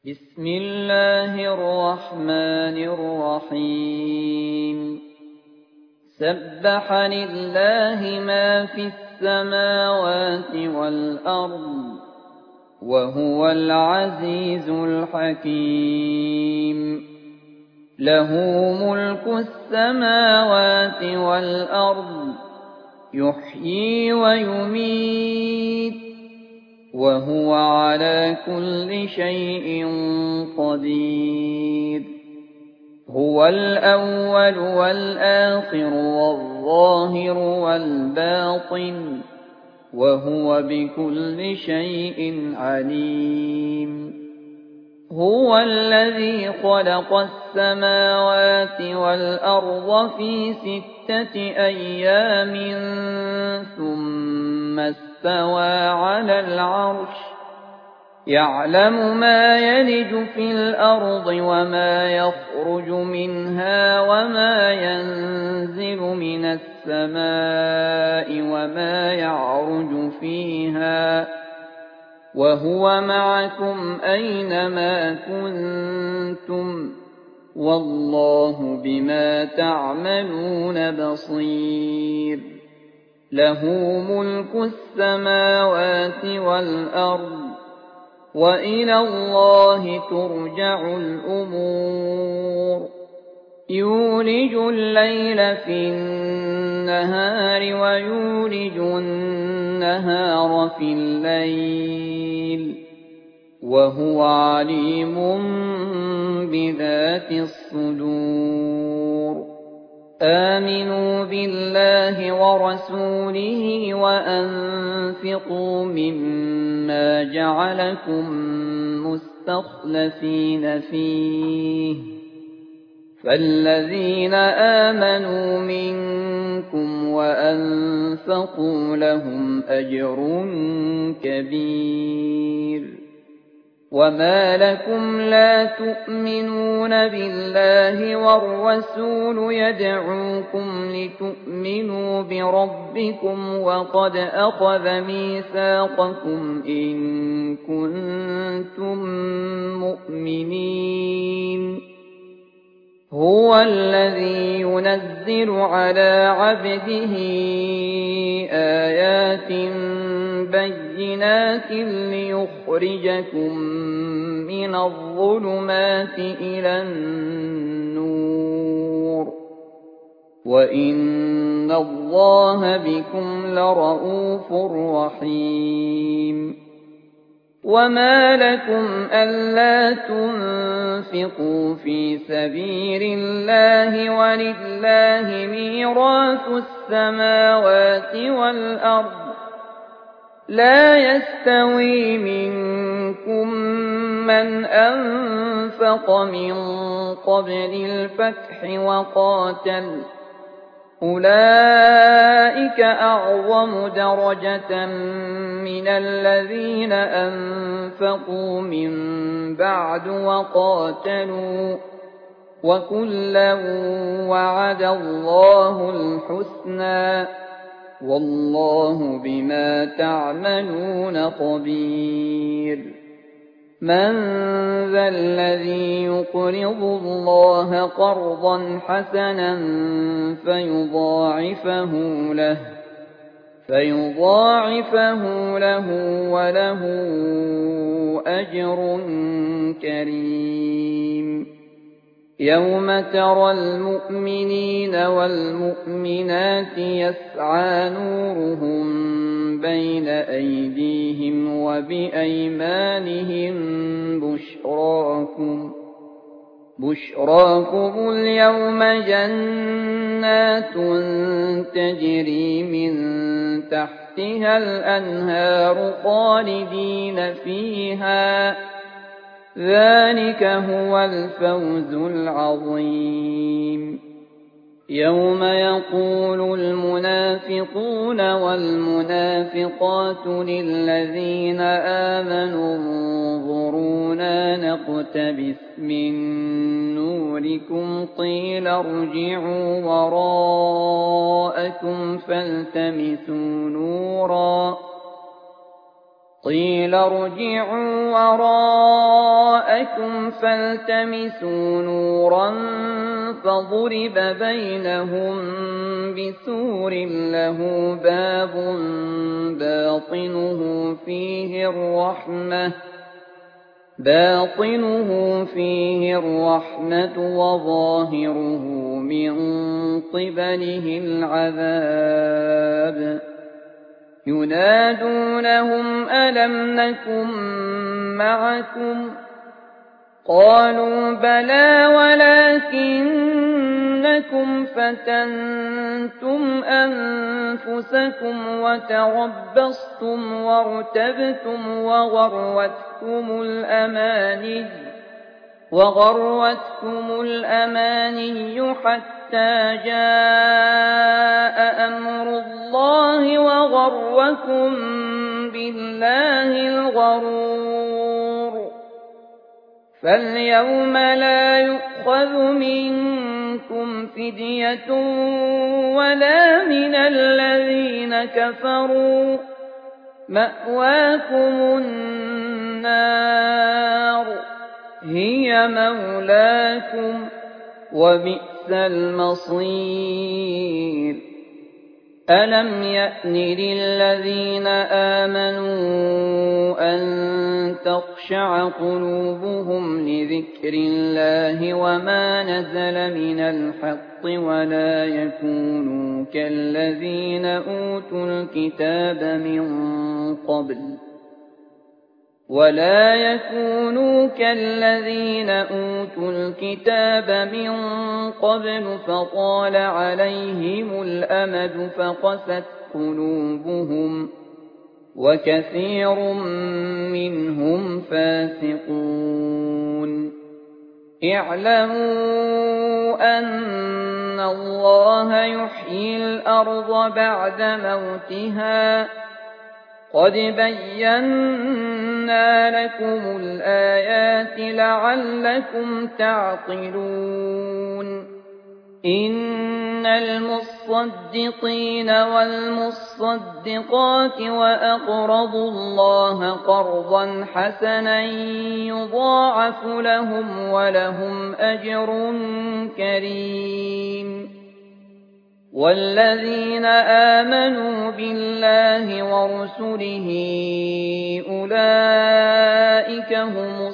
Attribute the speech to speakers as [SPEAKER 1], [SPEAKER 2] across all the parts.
[SPEAKER 1] بسم الله الرحمن الرحيم سبح لله ما في السماوات والأرض وهو العزيز الحكيم له ملك السماوات والأرض يحيي ويميت وهو على كل شيء قدير هو الأول والآخر والظاهر والباطن وهو بكل شيء عليم هو الذي خلق السماوات والأرض في 6 أيام ثم استوى على العرش يعلم ما يلج في الأرض وما يخرج منها وما ينزل من السماء وما يعرج فيها وهو معكم أينما كنتم والله بما تعملون بصير له ملك السماوات والأرض وإلى الله ترجع الأمور يولج الليل في النهار ويولج النهار في الليل وهو عليم بذات الصدور آمنوا بالله ورسوله وأنفقوا مما جعلكم مستخلفين فيه فالذين آمنوا منكم وأنفقوا لهم أجر كبير وما لكم لا تؤمنون بالله والرسول يدعوكم لتؤمنوا بربكم وقد أخذ ميثاقكم إن كنتم مؤمنين هو الذي ينزل على عبده آيات بينات ليخرجكم من الظلمات إلى النور وإن الله بكم لرءوف رحيم وما لكم ألا تنفقوا في سبيل الله ولله ميراث السماوات والأرض لا يستوي منكم من أنفق من قبل الفتح وقاتل أولئك أعظم درجة من الذين أنفقوا من بعد وقاتلوا وكلا وعد الله الحسنى والله بما تعملون خبير من ذا الذي يقرض الله قرضا حسنا فيضاعفه له وله أجر كريم يوم ترى المؤمنين والمؤمنات يسعى نورهم بين أيديهم وبأيمانهم بشراكم اليوم جنات تجري من تحتها الأنهار خالدين فيها ذلك هو الفوز العظيم يوم يقول المنافقون والمنافقات للذين آمنوا انظرونا نقتبس من نوركم قيل ارجعوا وراءكم فالتمسوا نورا قيل ارجعوا وراءكم فالتمسوا نورا فضرب بينهم بسور له باب باطنه فيه الرحمة وظاهره من قبله العذاب ينادونهم ألم نكن معكم قالوا بلى ولكنكم فتنتم أنفسكم وتربصتم وارتبتم وغرتكم الأماني حتى جاء أمر الله وغركم بالله الغرور فاليوم لا يؤخذ منكم فدية ولا من الذين كفروا مأواكم النار هي مولاكم وبئس المصير ألم يأن للذين آمنوا أن تخشع قلوبهم لذكر الله وما نزل من الحق ولا يكونوا كالذين أوتوا الكتاب من قبل فطال عليهم الأمد فقست قلوبهم وكثير منهم فاسقون اعلموا أن الله يحيي الأرض بعد موتها قد بينا لكم الآيات لعلكم تعقلون إن المصدقين والمصدقات وأقرضوا الله قرضا حسنا يضاعف لهم ولهم أجر كريم والذين آمنوا بالله ورسله أولئك هم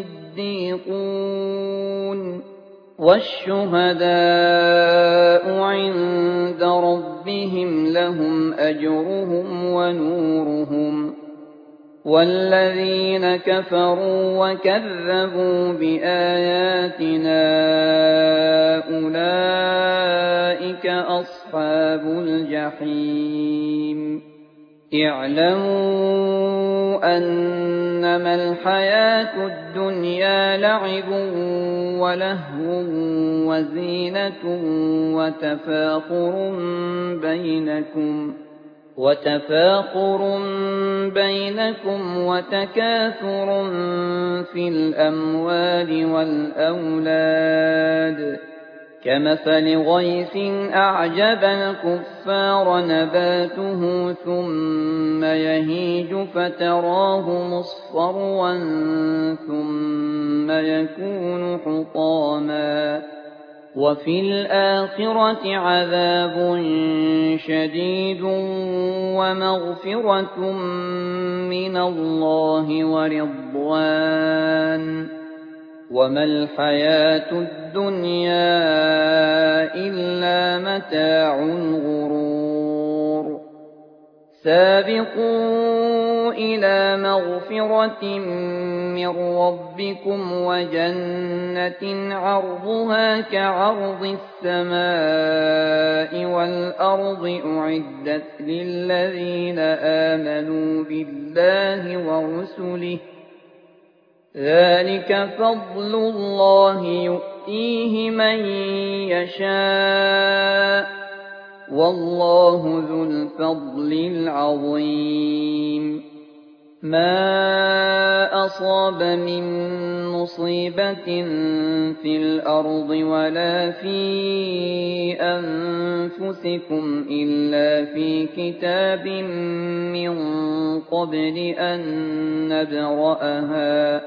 [SPEAKER 1] الصديقون والشهداء عند ربهم لهم أجرهم ونورهم والذين كفروا وكذبوا بآياتنا أولئك أصحاب الجحيم اعلموا أنما الحياة الدنيا لعب ولهو وزينة وتفاخر بينكم وتكاثر في الأموال والأولاد كمثل غيث أعجب الكفار نباته ثم يهيج فتراه مصفرا ثم يكون حطاما وفي الآخرة عذاب شديد ومغفرة من الله ورضوان وما الحياة الدنيا إلا متاع الغرور سابقوا إلى مغفرة من ربكم وجنة عرضها كعرض السماء والأرض أعدت للذين آمنوا بالله ورسله ذلك فضل الله يؤتيه من يشاء والله ذو الفضل العظيم ما أصاب من مُصِيبَةٍ فِي الْأَرْضِ وَلَا فِي أَنفُسِكُمْ إِلَّا فِي كِتَابٍ مِّن قَبْلِ أَن نَّبْرَأَهَا ۚ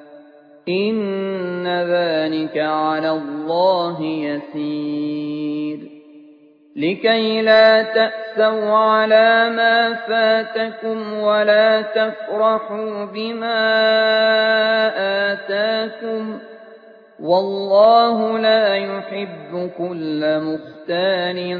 [SPEAKER 1] إِنَّ ذَٰلِكَ عَلَى اللَّهِ يَسِيرٌ لِكَيْ لَا تَأْسَوْا عَلَىٰ مَا فَاتَكُمْ وَلَا تَفْرَحُوا بِمَا آتَاكُمْ ۗ وَاللَّهُ لَا يُحِبُّ كُلَّ مُخْتَالٍ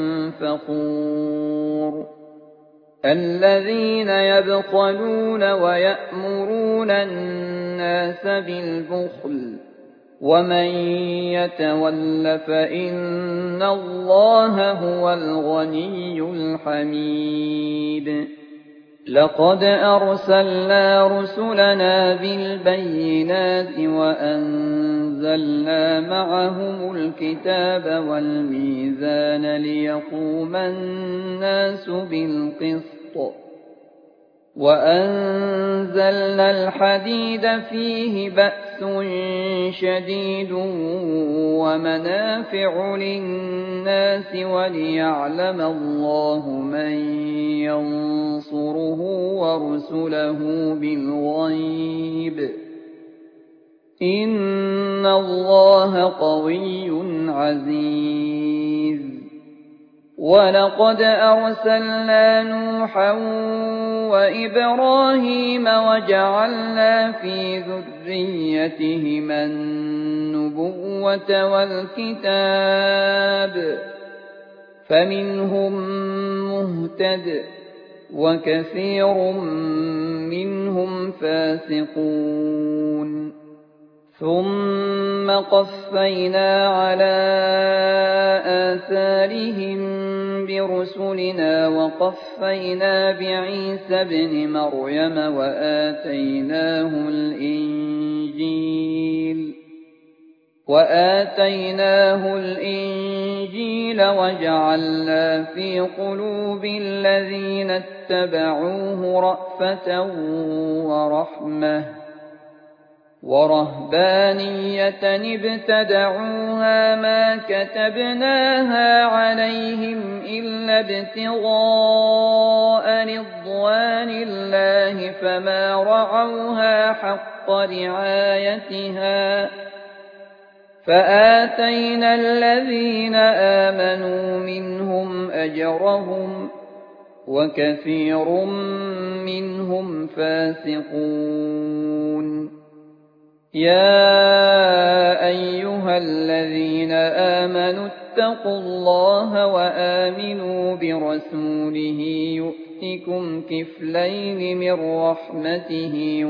[SPEAKER 1] فَخُورٍ الَّذِينَ يَبْخَلُونَ وَيَأْمُرُونَ النَّاسَ بِالْبُخْلِ ۗ وَمَن يَتَوَلَّ فَإِنَّ اللَّهَ هُوَ الْغَنِيُّ الْحَمِيدُ لَقَدْ أَرْسَلْنَا رُسُلَنَا بِالْبَيِّنَاتِ وَأَنزَلْنَا مَعَهُمُ الْكِتَابَ وَالْمِيزَانَ لِيَقُومَ النَّاسُ بِالْقِسْطِ ۖ وَأَنزَلْنَا الْحَدِيدَ فِيهِ بَأْسٌ شَدِيدٌ وَمَنَافِعُ لِلنَّاسِ وَلِيَعْلَمَ اللَّهُ مَن يَنصُرُهُ وَرُسُلَهُ بِالْغَيْبِ ۚ إِنَّ اللَّهَ قَوِيٌّ عَزِيزٌ وَلَقَدْ أَرْسَلْنَا نُوحًا وَإِبْرَاهِيمَ وَجَعَلْنَا فِي ذُرِّيَّتِهِمَا النُّبُوَّةَ وَالْكِتَابَ ۖ فَمِنْهُم مُّهْتَدٍ ۖ وَكَثِيرٌ مِّنْهُمْ فَاسِقُونَ ثُمَّ قَفَّيْنَا عَلَىٰ آثَارِهِم بِرُسُلِنَا وَقَفَّيْنَا بِعِيسَى ابْنِ مَرْيَمَ وَآتَيْنَاهُ الْإِنجِيلَ وَجَعَلْنَا فِي قُلُوبِ الَّذِينَ اتَّبَعُوهُ رَأْفَةً وَرَحْمَةً وَرَهْبَانِيَّةً ابْتَدَعُوهَا مَا كَتَبْنَاهَا عَلَيْهِمْ إِلَّا ابْتِغَاءَ رِضْوَانِ اللَّهِ فَمَا رَعَوْهَا حَقَّ رِعَايَتِهَا ۖ فَآتَيْنَا الَّذِينَ آمَنُوا مِنْهُمْ أَجْرَهُمْ ۖ وَكَثِيرٌ مِّنْهُمْ فَاسِقُونَ يَا أَيُّهَا الَّذِينَ آمَنُوا اتَّقُوا اللَّهَ وَآمِنُوا بِرَسُولِهِ يُؤْتِكُمْ كِفْلَيْنِ مِن رَّحْمَتِهِ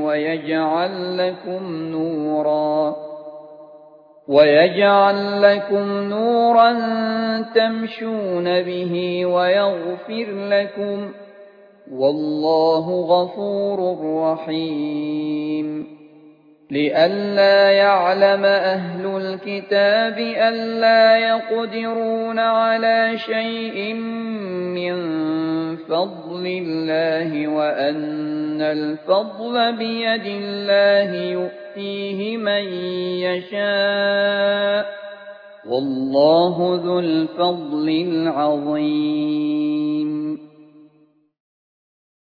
[SPEAKER 1] وَيَجْعَل لَّكُمْ نُورًا تَمْشُونَ بِهِ وَيَغْفِرْ لَكُمْ ۗ وَاللَّهُ غَفُورٌ رَّحِيمٌ لِئَلَّا يَعْلَمَ أَهْلُ الْكِتَابِ أَلَّا يَقْدِرُونَ عَلَىٰ شَيْءٍ مِّن فَضْلِ اللَّهِ وَأَنَّ الْفَضْلَ بِيَدِ اللَّهِ يُؤْتِيهِ مَن يَشَاءُ ۗ وَاللَّهُ ذُو الْفَضْلِ الْعَظِيمِ